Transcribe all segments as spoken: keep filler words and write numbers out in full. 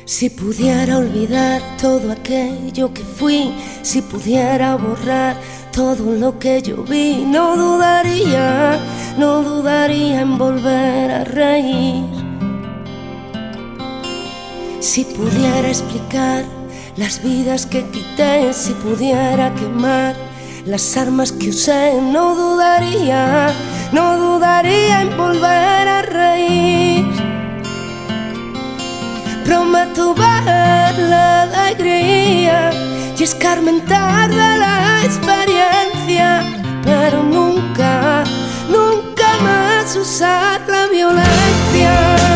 Si pudiera olvidar todo aquello que fui, si pudiera borrar todo lo que yo vi, no dudaría, no dudaría en volver a reír. Si pudiera explicar las vidas que quité, si pudiera quemar las armas que usé, no dudaría, no dudaría en volver a reír. Prometo ver la alegría y escarmentar de la experiencia, pero nunca, nunca más usar la violencia.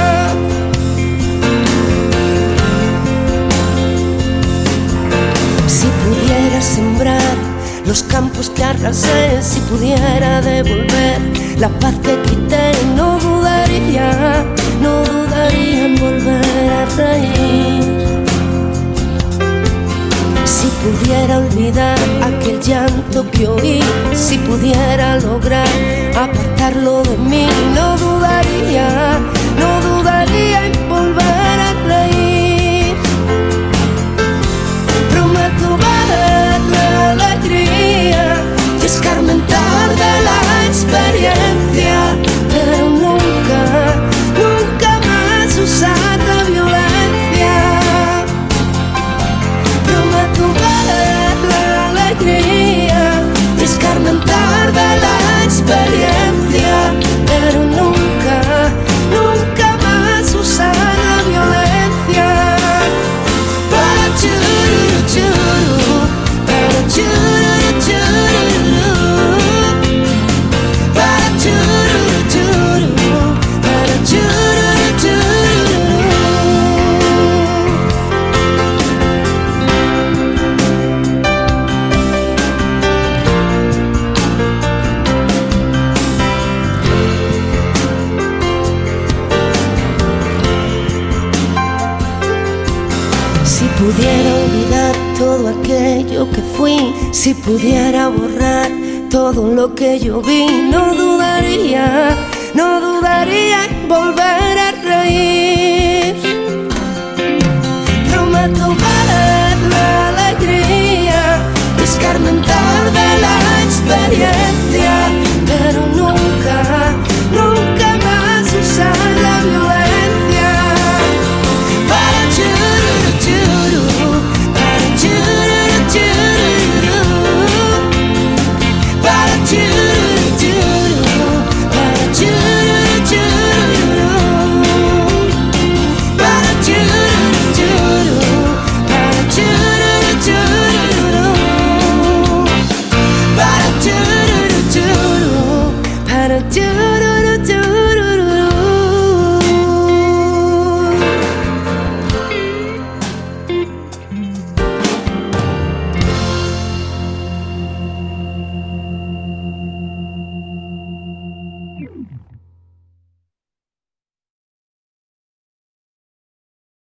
Si pudiera sembrar los campos que arrasé, si pudiera devolver la paz que quité, no dudaría, no dudaría en volver a reír. Si pudiera olvidar aquel llanto que oí, si pudiera lograr apartarlo de mí, no dudaría, no dudaría en volver a reír. Prometo ver la alegría y escarmentar de la experiencia, pero nunca, nunca más usar la violencia. Prometo ver la alegría y escarmentar de la experiencia, pero nunca, nunca más usar la violencia. Para churu, churu, para churu, churu, para churu, churu, para churu, churu. Si pudiera olvidar todo aquello que fui, si pudiera borrar todo lo que yo vi, no dudaría, no dudaría en volver a reír.